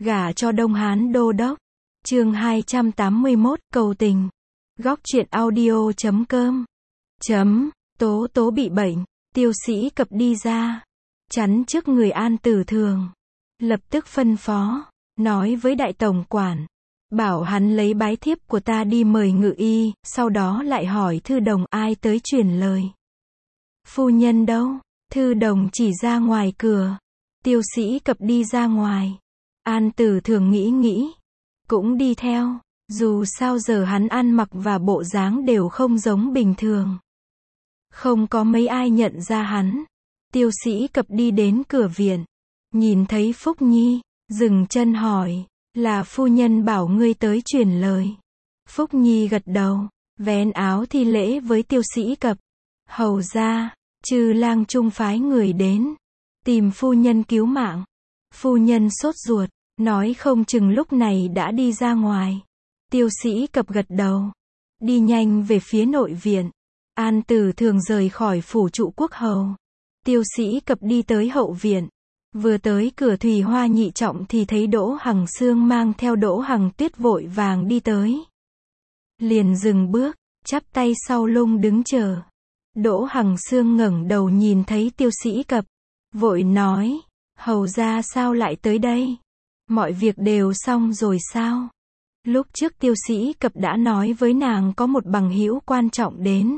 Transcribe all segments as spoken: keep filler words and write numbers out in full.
gả cho Đông Hán đô đốc. Chương hai trăm tám mươi mốt, cầu tình. Góc truyện audio chấm com. Chấm, Tố Tố bị bệnh, Tiêu Sĩ Cập đi ra, chắn trước người An Tử Thường. Lập tức phân phó, nói với đại tổng quản, bảo hắn lấy bái thiếp của ta đi mời ngự y, sau đó lại hỏi Thư Đồng ai tới truyền lời. Phu nhân đâu? Thư Đồng chỉ ra ngoài cửa. Tiêu Sĩ Cập đi ra ngoài. An Tử Thường nghĩ nghĩ, cũng đi theo, dù sao giờ hắn ăn mặc và bộ dáng đều không giống bình thường. Không có mấy ai nhận ra hắn. Tiêu Sĩ Cập đi đến cửa viện, nhìn thấy Phúc Nhi, dừng chân hỏi, là phu nhân bảo ngươi tới truyền lời. Phúc Nhi gật đầu, vén áo thi lễ với Tiêu Sĩ Cập. Hầu ra, Trừ lang trung phái người đến, tìm phu nhân cứu mạng. Phu nhân sốt ruột, nói không chừng lúc này đã đi ra ngoài. Tiêu Sĩ Cập gật đầu, đi nhanh về phía nội viện. An Tử Thường rời khỏi phủ trụ quốc hầu. Tiêu Sĩ Cập đi tới hậu viện. Vừa tới cửa Thùy Hoa nhị trọng thì thấy Đỗ Hằng Xương mang theo Đỗ Hằng Tuyết vội vàng đi tới. Liền dừng bước, chắp tay sau lưng đứng chờ. Đỗ Hằng Xương ngẩng đầu nhìn thấy Tiêu Sĩ Cập, vội nói, hầu ra sao lại tới đây? Mọi việc đều xong rồi sao? Lúc trước Tiêu Sĩ Cập đã nói với nàng có một bằng hữu quan trọng đến,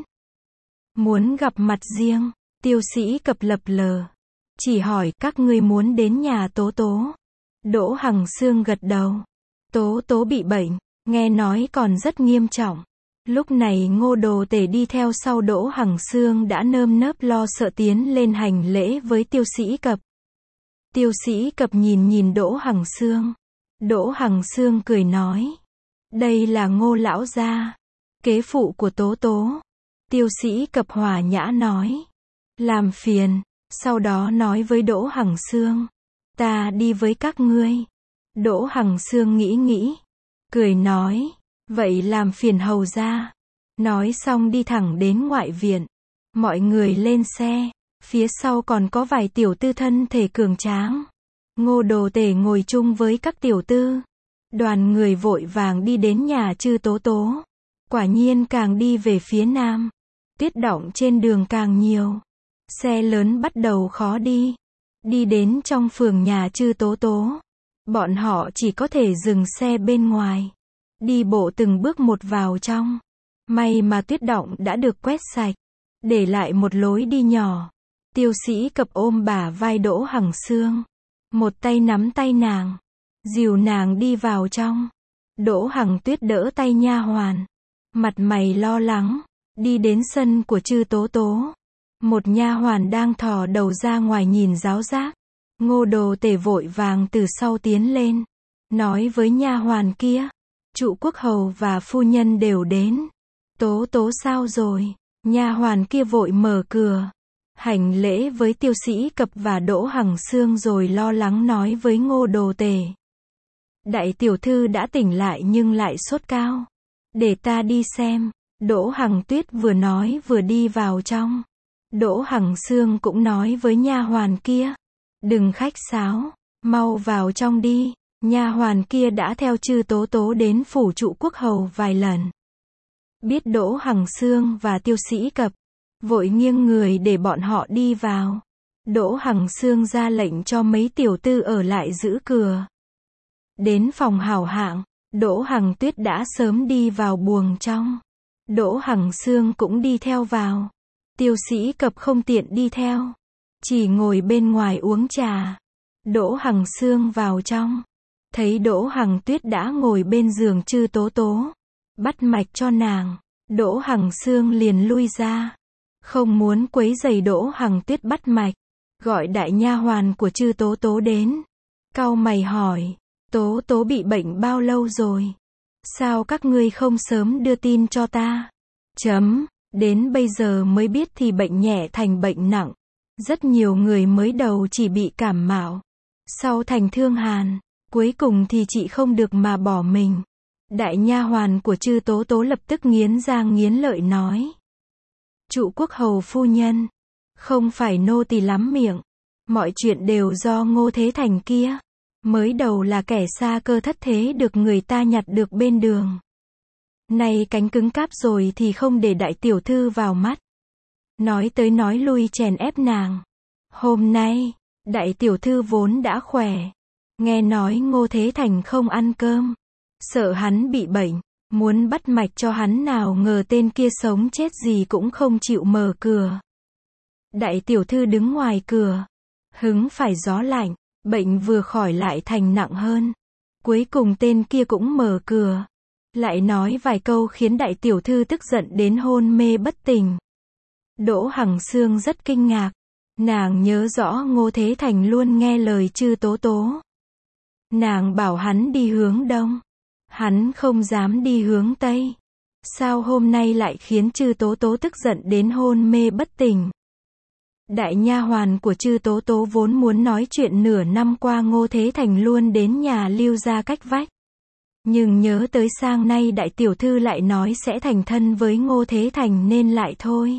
muốn gặp mặt riêng. Tiêu Sĩ Cập lập lờ, chỉ hỏi các ngươi muốn đến nhà Tố Tố. Đỗ Hằng Xương gật đầu. Tố Tố bị bệnh, nghe nói còn rất nghiêm trọng. Lúc này Ngô Đồ Tể đi theo sau Đỗ Hằng Xương đã nơm nớp lo sợ tiến lên hành lễ với Tiêu Sĩ Cập. Tiêu Sĩ Cập nhìn nhìn Đỗ Hằng Xương. Đỗ Hằng Xương cười nói, đây là Ngô lão gia, kế phụ của Tố Tố. Tiêu Sĩ Cập hòa nhã nói, làm phiền. Sau đó nói với Đỗ Hằng Xương, ta đi với các ngươi. Đỗ Hằng Xương nghĩ nghĩ, cười nói, vậy làm phiền hầu ra. Nói xong đi thẳng đến ngoại viện. Mọi người lên xe, phía sau còn có vài tiểu tư thân thể cường tráng. Ngô Đồ Tể ngồi chung với các tiểu tư. Đoàn người vội vàng đi đến nhà Chư Tố Tố. Quả nhiên càng đi về phía nam, tuyết đọng trên đường càng nhiều. Xe lớn bắt đầu khó đi. Đi đến trong phường nhà Chư Tố Tố, bọn họ chỉ có thể dừng xe bên ngoài, đi bộ từng bước một vào trong. May mà tuyết đọng đã được quét sạch, để lại một lối đi nhỏ. Tiêu Sĩ Cập ôm bả vai Đỗ Hằng Xương, một tay nắm tay nàng, dìu nàng đi vào trong. Đỗ Hằng Tuyết đỡ tay nha hoàn, mặt mày lo lắng, đi đến sân của Chư Tố Tố. Một nha hoàn đang thò đầu ra ngoài nhìn ráo rác. Ngô Đồ Tể vội vàng từ sau tiến lên, nói với nha hoàn kia, trụ quốc hầu và phu nhân đều đến. Tố Tố sao rồi? Nha hoàn kia vội mở cửa, hành lễ với Tiêu Sĩ Cập và Đỗ Hằng Xương rồi lo lắng nói với Ngô Đồ Tể, đại tiểu thư đã tỉnh lại nhưng lại sốt cao, để ta đi xem. Đỗ Hằng Tuyết vừa nói vừa đi vào trong. Đỗ Hằng Xương cũng nói với nha hoàn kia, đừng khách sáo, mau vào trong đi. Nha hoàn kia đã theo Chư Tố Tố đến phủ trụ quốc hầu vài lần. Biết Đỗ Hằng Xương và Tiêu Sĩ Cập, vội nghiêng người để bọn họ đi vào. Đỗ Hằng Xương ra lệnh cho mấy tiểu tư ở lại giữ cửa. Đến phòng hảo hạng, Đỗ Hằng Tuyết đã sớm đi vào buồng trong. Đỗ Hằng Xương cũng đi theo vào. Tiêu Sĩ Cập không tiện đi theo, chỉ ngồi bên ngoài uống trà. Đỗ Hằng Xương vào trong, thấy Đỗ Hằng Tuyết đã ngồi bên giường Chư Tố Tố, bắt mạch cho nàng. Đỗ Hằng Xương liền lui ra, không muốn quấy rầy Đỗ Hằng Tuyết bắt mạch, gọi đại nha hoàn của Chư Tố Tố đến. Cau mày hỏi, Tố Tố bị bệnh bao lâu rồi? Sao các ngươi không sớm đưa tin cho ta? Chấm, đến bây giờ mới biết thì bệnh nhẹ thành bệnh nặng. Rất nhiều người mới đầu chỉ bị cảm mạo, sau thành thương hàn, cuối cùng thì chị không được mà bỏ mình. Đại nha hoàn của Chư Tố Tố lập tức nghiến răng nghiến lợi nói, trụ quốc hầu phu nhân, không phải nô tỳ lắm miệng, mọi chuyện đều do Ngô Thế Thành kia. Mới đầu là kẻ xa cơ thất thế được người ta nhặt được bên đường. Nay cánh cứng cáp rồi thì không để đại tiểu thư vào mắt. Nói tới nói lui chèn ép nàng. Hôm nay, đại tiểu thư vốn đã khỏe. Nghe nói Ngô Thế Thành không ăn cơm. Sợ hắn bị bệnh. Muốn bắt mạch cho hắn, nào ngờ tên kia sống chết gì cũng không chịu mở cửa. Đại tiểu thư đứng ngoài cửa. Hứng phải gió lạnh. Bệnh vừa khỏi lại thành nặng hơn. Cuối cùng tên kia cũng mở cửa. Lại nói vài câu khiến đại tiểu thư tức giận đến hôn mê bất tỉnh. Đỗ Hằng Xương rất kinh ngạc. Nàng nhớ rõ Ngô Thế Thành luôn nghe lời Chư Tố Tố. Nàng bảo hắn đi hướng đông. Hắn không dám đi hướng tây. Sao hôm nay lại khiến Chư Tố Tố tức giận đến hôn mê bất tỉnh? Đại nha hoàn của Chư Tố Tố vốn muốn nói chuyện nửa năm qua Ngô Thế Thành luôn đến nhà Lưu gia cách vách. Nhưng nhớ tới sang nay đại tiểu thư lại nói sẽ thành thân với Ngô Thế Thành nên lại thôi.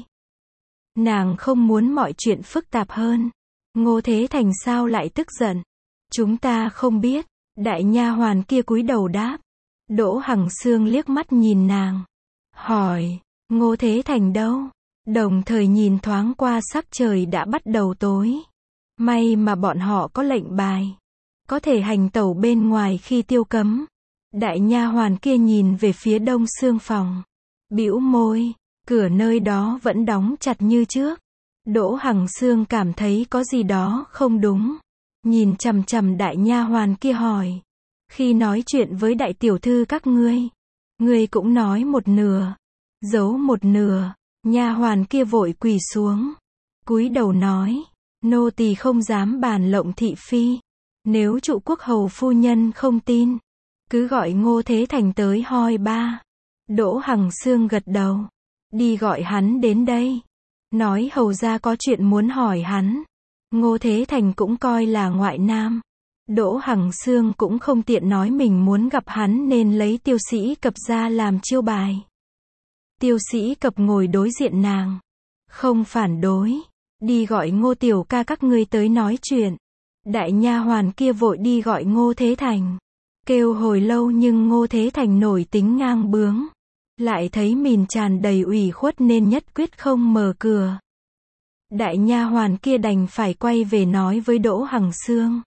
Nàng không muốn mọi chuyện phức tạp hơn. Ngô Thế Thành sao lại tức giận? Chúng ta không biết. Đại nha hoàn kia cúi đầu đáp. Đỗ Hằng Xương liếc mắt nhìn nàng. Hỏi, Ngô Thế Thành đâu? Đồng thời nhìn thoáng qua sắc trời đã bắt đầu tối. May mà bọn họ có lệnh bài. Có thể hành tẩu bên ngoài khi tiêu cấm. Đại nha hoàn kia nhìn về phía đông xương phòng. Bĩu môi, cửa nơi đó vẫn đóng chặt như trước. Đỗ Hằng Xương cảm thấy có gì đó không đúng. Nhìn chằm chằm đại nha hoàn kia hỏi. Khi nói chuyện với đại tiểu thư các ngươi, ngươi cũng nói một nửa, giấu một nửa. Nha hoàn kia vội quỳ xuống, cúi đầu nói, nô tỳ không dám bàn lộng thị phi. Nếu trụ quốc hầu phu nhân không tin, cứ gọi Ngô Thế Thành tới hoi ba. Đỗ Hằng Xương gật đầu. Đi gọi hắn đến đây. Nói hầu ra có chuyện muốn hỏi hắn. Ngô Thế Thành cũng coi là ngoại nam. Đỗ Hằng Xương cũng không tiện nói mình muốn gặp hắn nên lấy Tiêu Sĩ Cập ra làm chiêu bài. Tiêu Sĩ Cập ngồi đối diện nàng. Không phản đối. Đi gọi Ngô tiểu ca các ngươi tới nói chuyện. Đại nha hoàn kia vội đi gọi Ngô Thế Thành. Kêu hồi lâu nhưng Ngô Thế Thành nổi tính ngang bướng. Lại thấy mìn tràn đầy ủy khuất nên nhất quyết không mở cửa. Đại nha hoàn kia đành phải quay về nói với Đỗ Hằng Xương.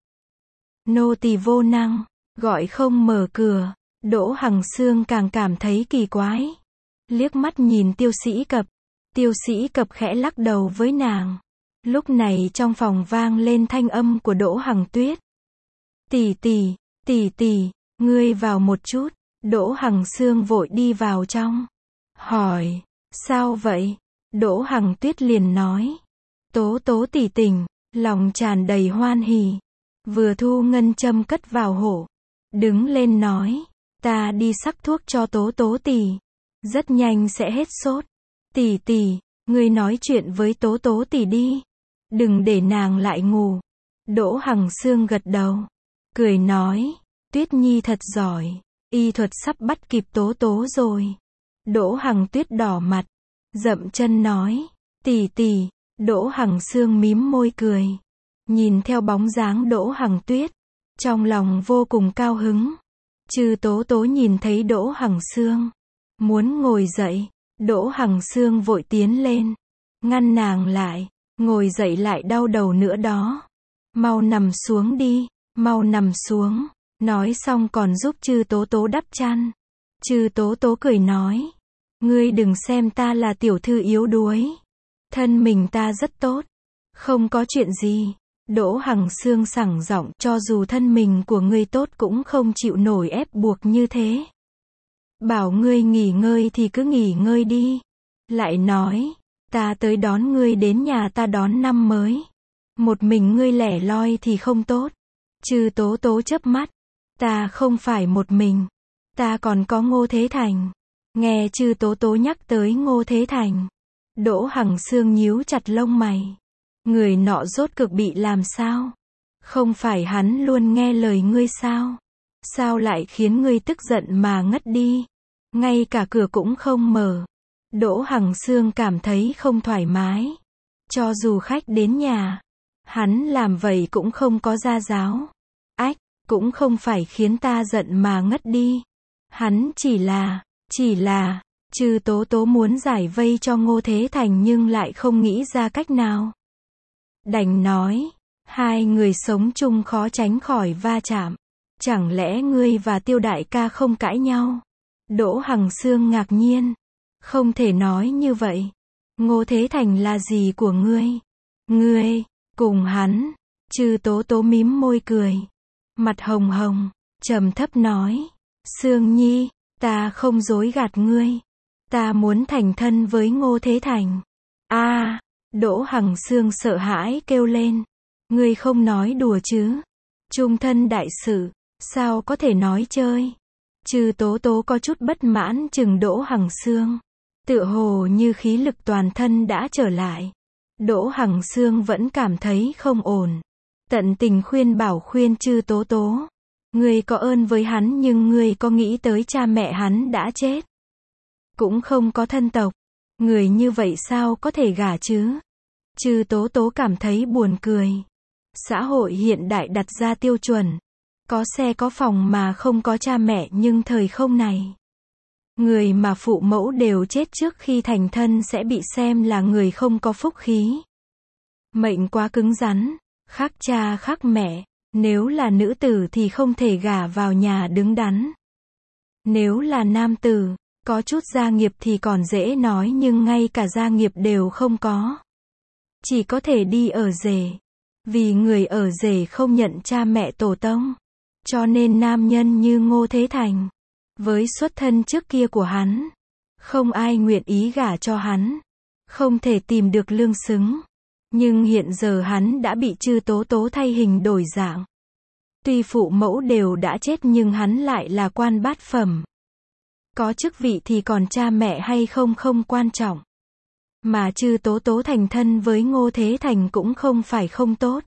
Nô tỳ vô năng, gọi không mở cửa. Đỗ Hằng Xương càng cảm thấy kỳ quái. Liếc mắt nhìn Tiêu Sĩ Cập. Tiêu Sĩ Cập khẽ lắc đầu với nàng. Lúc này trong phòng vang lên thanh âm của Đỗ Hằng Tuyết. Tỷ tỷ, tỷ tỷ, ngươi vào một chút. Đỗ Hằng Xương vội đi vào trong. Hỏi, sao vậy? Đỗ Hằng Tuyết liền nói. Tố Tố tỷ tỉnh, lòng tràn đầy hoan hỉ. Vừa thu ngân châm cất vào hổ. Đứng lên nói, ta đi sắc thuốc cho Tố Tố tỷ. Rất nhanh sẽ hết sốt. Tỷ tỷ, ngươi nói chuyện với Tố Tố tỷ đi. Đừng để nàng lại ngủ. Đỗ Hằng Xương gật đầu. Cười nói, Tuyết Nhi thật giỏi. Y thuật sắp bắt kịp Tố Tố rồi. Đỗ Hằng Tuyết đỏ mặt. Dậm chân nói, tỷ tỷ. Đỗ Hằng Xương mím môi cười. Nhìn theo bóng dáng Đỗ Hằng Tuyết. Trong lòng vô cùng cao hứng. Chư Tố Tố nhìn thấy Đỗ Hằng Xương. Muốn ngồi dậy. Đỗ Hằng Xương vội tiến lên. Ngăn nàng lại. Ngồi dậy lại đau đầu nữa đó. Mau nằm xuống đi. Mau nằm xuống. Nói xong còn giúp Chư Tố Tố đắp chăn. Chư Tố Tố cười nói. Ngươi đừng xem ta là tiểu thư yếu đuối. Thân mình ta rất tốt. Không có chuyện gì. Đỗ Hằng Xương sảng giọng, cho dù thân mình của ngươi tốt cũng không chịu nổi ép buộc như thế. Bảo ngươi nghỉ ngơi thì cứ nghỉ ngơi đi. Lại nói, ta tới đón ngươi đến nhà ta đón năm mới. Một mình ngươi lẻ loi thì không tốt. Chư Tố Tố chớp mắt. Ta không phải một mình. Ta còn có Ngô Thế Thành. Nghe Chư Tố Tố nhắc tới Ngô Thế Thành. Đỗ Hằng Xương nhíu chặt lông mày. Người nọ rốt cực bị làm sao? Không phải hắn luôn nghe lời ngươi sao? Sao lại khiến ngươi tức giận mà ngất đi? Ngay cả cửa cũng không mở. Đỗ Hằng Xương cảm thấy không thoải mái. Cho dù khách đến nhà, hắn làm vậy cũng không có gia giáo. Ách, cũng không phải khiến ta giận mà ngất đi. Hắn chỉ là, chỉ là, Trư Tố Tố muốn giải vây cho Ngô Thế Thành nhưng lại không nghĩ ra cách nào. Đành nói, hai người sống chung khó tránh khỏi va chạm. Chẳng lẽ ngươi và Tiêu đại ca không cãi nhau? Đỗ Hằng Xương ngạc nhiên. Không thể nói như vậy. Ngô Thế Thành là gì của ngươi? Ngươi, cùng hắn. Trư Tố Tố mím môi cười. Mặt hồng hồng, trầm thấp nói. Xương Nhi, ta không dối gạt ngươi. Ta muốn thành thân với Ngô Thế Thành. A, à, Đỗ Hằng Xương sợ hãi kêu lên. Ngươi không nói đùa chứ? Trung thân đại sự, sao có thể nói chơi? Trư Tố Tố có chút bất mãn chừng Đỗ Hằng Xương. Tựa hồ như khí lực toàn thân đã trở lại. Đỗ Hằng Xương vẫn cảm thấy không ổn. Tận tình khuyên bảo khuyên Trư Tố Tố. Ngươi có ơn với hắn nhưng ngươi có nghĩ tới cha mẹ hắn đã chết. Cũng không có thân tộc. Người như vậy sao có thể gả chứ? Trư Tố Tố cảm thấy buồn cười. Xã hội hiện đại đặt ra tiêu chuẩn. Có xe có phòng mà không có cha mẹ nhưng thời không này. Người mà phụ mẫu đều chết trước khi thành thân sẽ bị xem là người không có phúc khí. Mệnh quá cứng rắn, khác cha khác mẹ. Nếu là nữ tử thì không thể gả vào nhà đứng đắn. Nếu là nam tử, có chút gia nghiệp thì còn dễ nói nhưng ngay cả gia nghiệp đều không có. Chỉ có thể đi ở rể. Vì người ở rể không nhận cha mẹ tổ tông. Cho nên nam nhân như Ngô Thế Thành, với xuất thân trước kia của hắn, không ai nguyện ý gả cho hắn. Không thể tìm được lương xứng. Nhưng hiện giờ hắn đã bị Trư Tố Tố thay hình đổi dạng. Tuy phụ mẫu đều đã chết nhưng hắn lại là quan bát phẩm. Có chức vị thì còn cha mẹ hay không không quan trọng. Mà Trư Tố Tố thành thân với Ngô Thế Thành cũng không phải không tốt.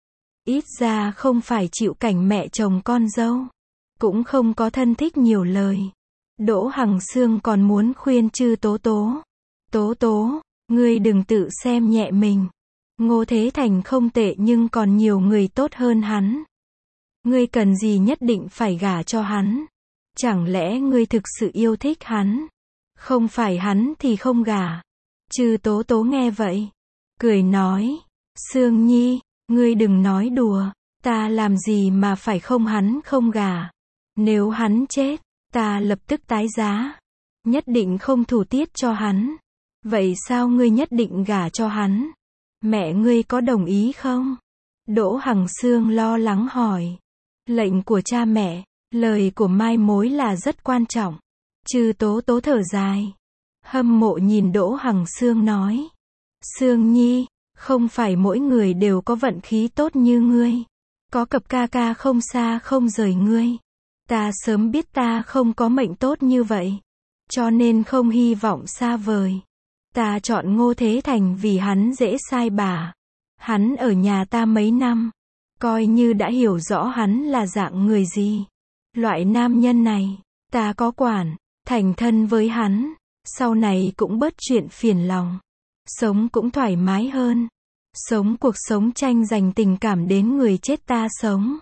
Ít ra không phải chịu cảnh mẹ chồng con dâu. Cũng không có thân thích nhiều lời. Đỗ Hằng Xương còn muốn khuyên Trư Tố Tố. Tố Tố, ngươi đừng tự xem nhẹ mình. Ngô Thế Thành không tệ nhưng còn nhiều người tốt hơn hắn. Ngươi cần gì nhất định phải gả cho hắn? Chẳng lẽ ngươi thực sự yêu thích hắn? Không phải hắn thì không gả. Trư Tố Tố nghe vậy, cười nói, Xương Nhi, ngươi đừng nói đùa, ta làm gì mà phải không hắn không gả. Nếu hắn chết, ta lập tức tái giá. Nhất định không thủ tiết cho hắn. Vậy sao ngươi nhất định gả cho hắn? Mẹ ngươi có đồng ý không? Đỗ Hằng Xương lo lắng hỏi. Lệnh của cha mẹ, lời của mai mối là rất quan trọng. Trư Tố Tố thở dài. Hâm mộ nhìn Đỗ Hằng Xương nói. Xương Nhi, không phải mỗi người đều có vận khí tốt như ngươi. Có cặp ca ca không xa không rời ngươi. Ta sớm biết ta không có mệnh tốt như vậy. Cho nên không hy vọng xa vời. Ta chọn Ngô Thế Thành vì hắn dễ sai bà. Hắn ở nhà ta mấy năm. Coi như đã hiểu rõ hắn là dạng người gì. Loại nam nhân này, ta có quản. Thành thân với hắn. Sau này cũng bớt chuyện phiền lòng. Sống cũng thoải mái hơn. Sống cuộc sống tranh giành tình cảm đến người chết ta sống.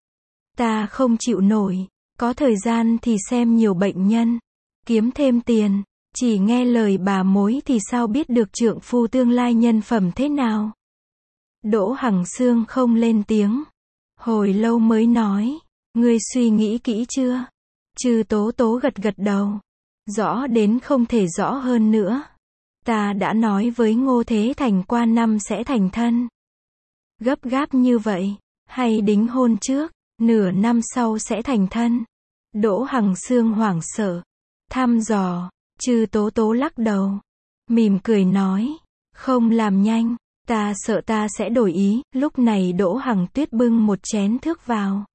Ta không chịu nổi. Có thời gian thì xem nhiều bệnh nhân. Kiếm thêm tiền. Chỉ nghe lời bà mối thì sao biết được trượng phu tương lai nhân phẩm thế nào. Đỗ Hằng Xương không lên tiếng. Hồi lâu mới nói. Ngươi suy nghĩ kỹ chưa? Trư Tố Tố gật gật đầu. Rõ đến không thể rõ hơn nữa. Ta đã nói với Ngô Thế Thành qua năm sẽ thành thân. Gấp gáp như vậy. Hay đính hôn trước. Nửa năm sau sẽ thành thân. Đỗ Hằng Xương hoảng sợ. Thăm dò. Trư Tố Tố lắc đầu. Mỉm cười nói. Không làm nhanh. Ta sợ ta sẽ đổi ý. Lúc này Đỗ Hằng Tuyết bưng một chén thước vào.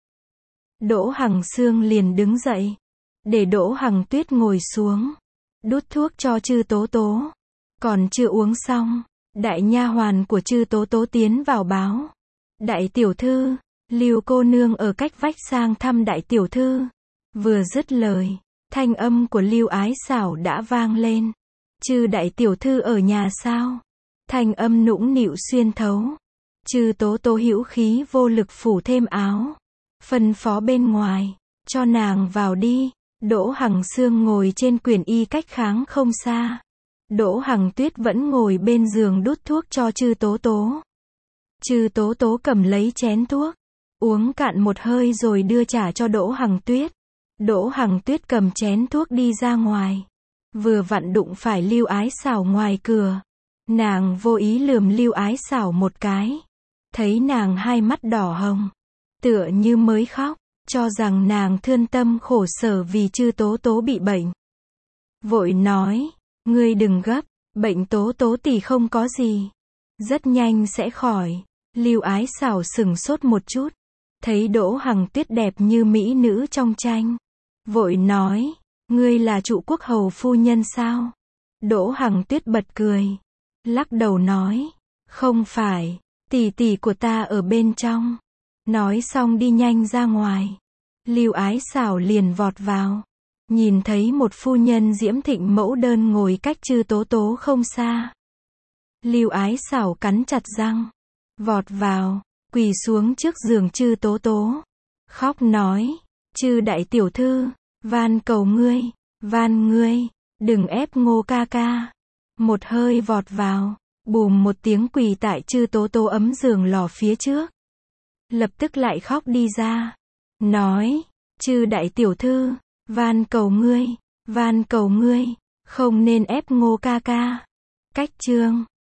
Đỗ Hằng Xương liền đứng dậy. Để Đỗ Hằng Tuyết ngồi xuống. Đút thuốc cho Trư Tố Tố. Còn chưa uống xong. Đại nha hoàn của Trư Tố Tố tiến vào báo. Đại tiểu thư. Lưu cô nương ở cách vách sang thăm đại tiểu thư. Vừa dứt lời. Thanh âm của Lưu Ái Xảo đã vang lên. Trư đại tiểu thư ở nhà sao? Thanh âm nũng nịu xuyên thấu. Trư Tố Tố hữu khí vô lực phủ thêm áo. phân phó bên ngoài, cho nàng vào đi. Đỗ Hằng Sương ngồi trên quyển y cách kháng không xa. Đỗ Hằng Tuyết vẫn ngồi bên giường đút thuốc cho Trư Tố Tố. Trư Tố Tố cầm lấy chén thuốc, uống cạn một hơi rồi đưa trả cho Đỗ Hằng Tuyết. Đỗ Hằng Tuyết cầm chén thuốc đi ra ngoài. Vừa vặn đụng phải Lưu Ái Xảo ngoài cửa. Nàng vô ý lườm Lưu Ái Xảo một cái. Thấy nàng hai mắt đỏ hồng, tựa như mới khóc, cho rằng nàng thương tâm khổ sở vì Trư Tố Tố bị bệnh. Vội nói, ngươi đừng gấp, bệnh Tố Tố tỷ không có gì, rất nhanh sẽ khỏi. Lưu Ái Xảo sửng sốt một chút, thấy Đỗ Hằng Tuyết đẹp như mỹ nữ trong tranh, vội nói, ngươi là Trụ Quốc hầu phu nhân sao? Đỗ Hằng Tuyết bật cười, lắc đầu nói, không phải, tỷ tỷ của ta ở bên trong. Nói xong đi nhanh ra ngoài. Lưu Ái Xảo liền vọt vào, nhìn thấy một phu nhân diễm thịnh mẫu đơn ngồi cách Trư Tố Tố không xa. Lưu Ái Xảo cắn chặt răng, vọt vào, quỳ xuống trước giường Trư Tố Tố, khóc nói, Trư đại tiểu thư, van cầu ngươi, van ngươi, đừng ép Ngô ca ca. Một hơi vọt vào, bùm một tiếng quỳ tại Trư Tố Tố ấm giường lò phía trước. Lập tức lại khóc đi ra, nói, Trư đại tiểu thư, van cầu ngươi, van cầu ngươi, không nên ép Ngô ca ca. Cách chương